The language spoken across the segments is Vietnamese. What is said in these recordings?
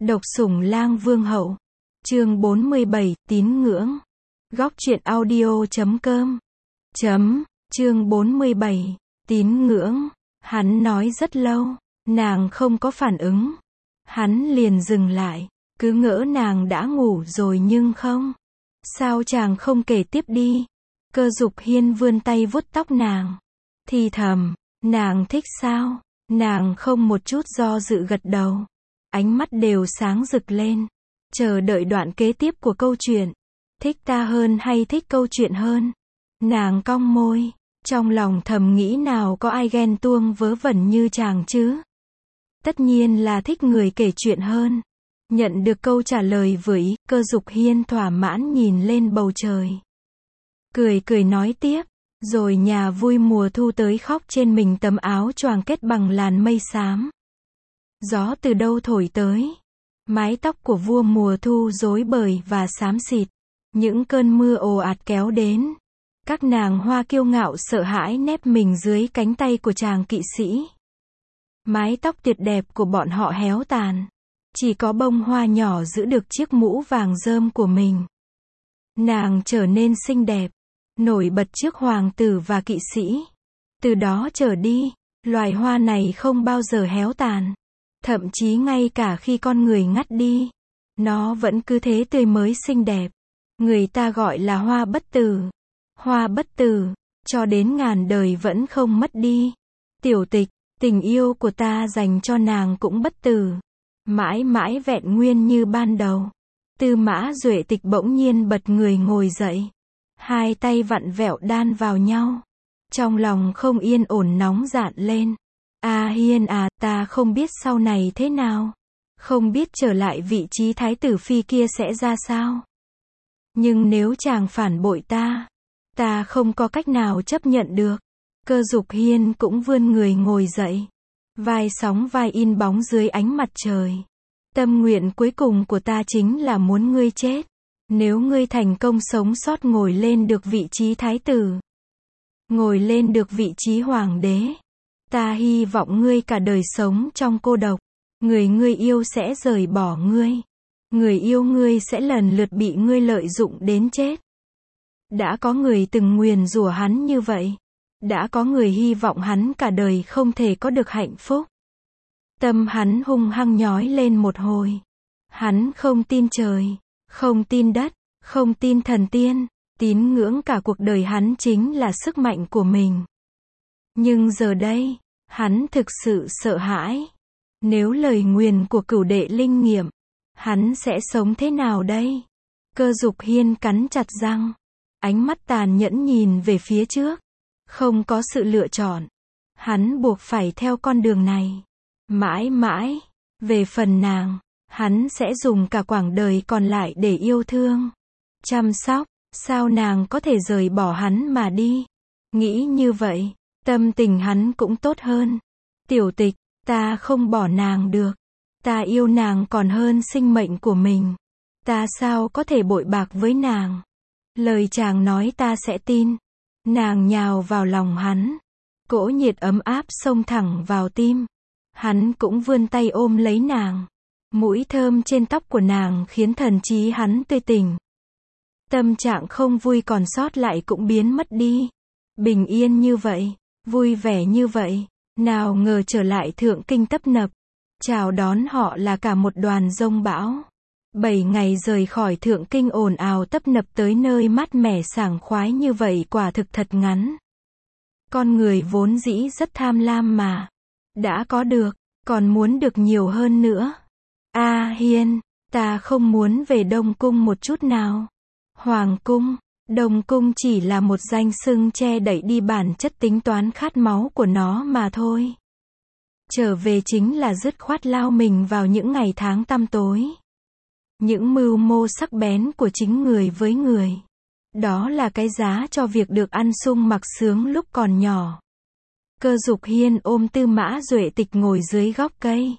Độc Sủng Lang Vương Hậu. Chương 47, tín ngưỡng. Góc truyện audio.com. Chương 47, tín ngưỡng. Hắn nói rất lâu, nàng không có phản ứng. Hắn liền dừng lại, cứ ngỡ nàng đã ngủ rồi nhưng không. Sao chàng không kể tiếp đi? Cơ Dục Hiên vươn tay vuốt tóc nàng. Thì thầm, nàng thích sao? Nàng không một chút do dự gật đầu. Ánh mắt đều sáng rực lên. Chờ đợi đoạn kế tiếp của câu chuyện. Thích ta hơn hay thích câu chuyện hơn? Nàng cong môi. Trong lòng thầm nghĩ nào có ai ghen tuông vớ vẩn như chàng chứ? Tất nhiên là thích người kể chuyện hơn. Nhận được câu trả lời vừa ý, Cơ Dục Hiên thỏa mãn nhìn lên bầu trời. Cười cười nói tiếp. Rồi nhà vui mùa thu tới khóc trên mình tấm áo choàng kết bằng làn mây xám. Gió từ đâu thổi tới. Mái tóc của vua mùa thu rối bời và xám xịt. Những cơn mưa ồ ạt kéo đến. Các nàng hoa kiêu ngạo sợ hãi nép mình dưới cánh tay của chàng kỵ sĩ. Mái tóc tuyệt đẹp của bọn họ héo tàn. Chỉ có bông hoa nhỏ giữ được chiếc mũ vàng rơm của mình. Nàng trở nên xinh đẹp, nổi bật trước hoàng tử và kỵ sĩ. Từ đó trở đi, loài hoa này không bao giờ héo tàn. Thậm chí ngay cả khi con người ngắt đi, nó vẫn cứ thế tươi mới xinh đẹp. Người ta gọi là hoa bất tử. Hoa bất tử, cho đến ngàn đời vẫn không mất đi. Tiểu Tịch, tình yêu của ta dành cho nàng cũng bất tử. Mãi mãi vẹn nguyên như ban đầu. Tư Mã Duệ Tịch bỗng nhiên bật người ngồi dậy. Hai tay vặn vẹo đan vào nhau. Trong lòng không yên ổn nóng dạn lên. A Hiên à, ta không biết sau này thế nào. Không biết trở lại vị trí thái tử phi kia sẽ ra sao. Nhưng nếu chàng phản bội ta không có cách nào chấp nhận được. Cơ Dục Hiên cũng vươn người ngồi dậy. Vai sóng vai in bóng dưới ánh mặt trời. Tâm nguyện cuối cùng của ta chính là muốn ngươi chết. Nếu ngươi thành công sống sót ngồi lên được vị trí thái tử, ngồi lên được vị trí hoàng đế, ta hy vọng ngươi cả đời sống trong cô độc. Người ngươi yêu sẽ rời bỏ ngươi. Người yêu ngươi sẽ lần lượt bị ngươi lợi dụng đến chết. Đã có người từng nguyền rủa hắn như vậy. Đã có người hy vọng hắn cả đời không thể có được hạnh phúc. Tâm hắn hung hăng nhói lên một hồi. Hắn không tin trời, không tin đất, không tin thần tiên. Tín ngưỡng cả cuộc đời hắn chính là sức mạnh của mình. Nhưng giờ đây, hắn thực sự sợ hãi. Nếu lời nguyền của cửu đệ linh nghiệm, hắn sẽ sống thế nào đây? Cơ Dục Hiên cắn chặt răng. Ánh mắt tàn nhẫn nhìn về phía trước. Không có sự lựa chọn. Hắn buộc phải theo con đường này. Mãi mãi. Về phần nàng, hắn sẽ dùng cả quãng đời còn lại để yêu thương, chăm sóc. Sao nàng có thể rời bỏ hắn mà đi? Nghĩ như vậy, tâm tình hắn cũng tốt hơn. Tiểu Tịch, ta không bỏ nàng được. Ta yêu nàng còn hơn sinh mệnh của mình. Ta sao có thể bội bạc với nàng? Lời chàng nói ta sẽ tin. Nàng nhào vào lòng hắn. Cỗ nhiệt ấm áp xông thẳng vào tim. Hắn cũng vươn tay ôm lấy nàng. Mũi thơm trên tóc của nàng khiến thần trí hắn tươi tỉnh. Tâm trạng không vui còn sót lại cũng biến mất đi. Bình yên như vậy, vui vẻ như vậy, nào ngờ trở lại Thượng Kinh tấp nập. Chào đón họ là cả một đoàn dông bão. 7 ngày rời khỏi Thượng Kinh ồn ào tấp nập tới nơi mát mẻ sảng khoái như vậy quả thực thật ngắn. Con người vốn dĩ rất tham lam mà. Đã có được, còn muốn được nhiều hơn nữa. A Hiên, ta không muốn về Đông Cung một chút nào. Hoàng cung, Đông Cung chỉ là một danh xưng che đậy đi bản chất tính toán khát máu của nó mà thôi. Trở về chính là dứt khoát lao mình vào những ngày tháng tăm tối. Những mưu mô sắc bén của chính người với người. Đó là cái giá cho việc được ăn sung mặc sướng lúc còn nhỏ. Cơ Dục Hiên ôm Tư Mã Duệ Tịch ngồi dưới gốc cây.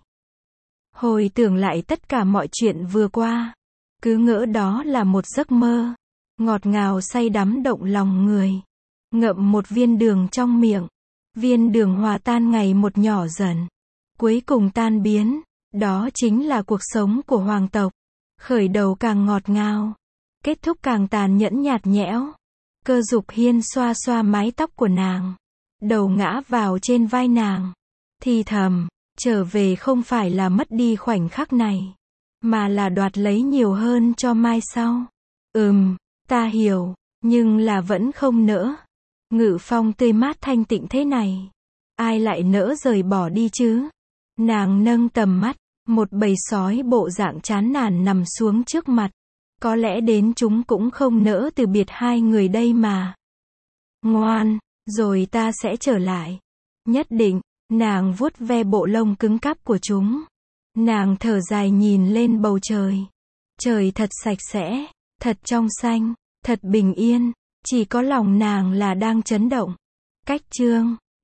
Hồi tưởng lại tất cả mọi chuyện vừa qua. Cứ ngỡ đó là một giấc mơ. Ngọt ngào say đắm động lòng người. Ngậm một viên đường trong miệng. Viên đường hòa tan ngày một nhỏ dần. Cuối cùng tan biến. Đó chính là cuộc sống của hoàng tộc. Khởi đầu càng ngọt ngào, kết thúc càng tàn nhẫn nhạt nhẽo. Cơ Dục Hiên xoa xoa mái tóc của nàng, đầu ngã vào trên vai nàng, thì thầm, trở về không phải là mất đi khoảnh khắc này, mà là đoạt lấy nhiều hơn cho mai sau. Ta hiểu, nhưng là vẫn không nỡ. Ngự phong tươi mát thanh tịnh thế này, ai lại nỡ rời bỏ đi chứ? Nàng nâng tầm mắt, một bầy sói bộ dạng chán nản nằm xuống trước mặt. Có lẽ đến chúng cũng không nỡ từ biệt hai người đây mà. Ngoan, rồi ta sẽ trở lại. Nhất định, nàng vuốt ve bộ lông cứng cáp của chúng. Nàng thở dài nhìn lên bầu trời. Trời thật sạch sẽ, thật trong xanh, thật bình yên. Chỉ có lòng nàng là đang chấn động. Cách chương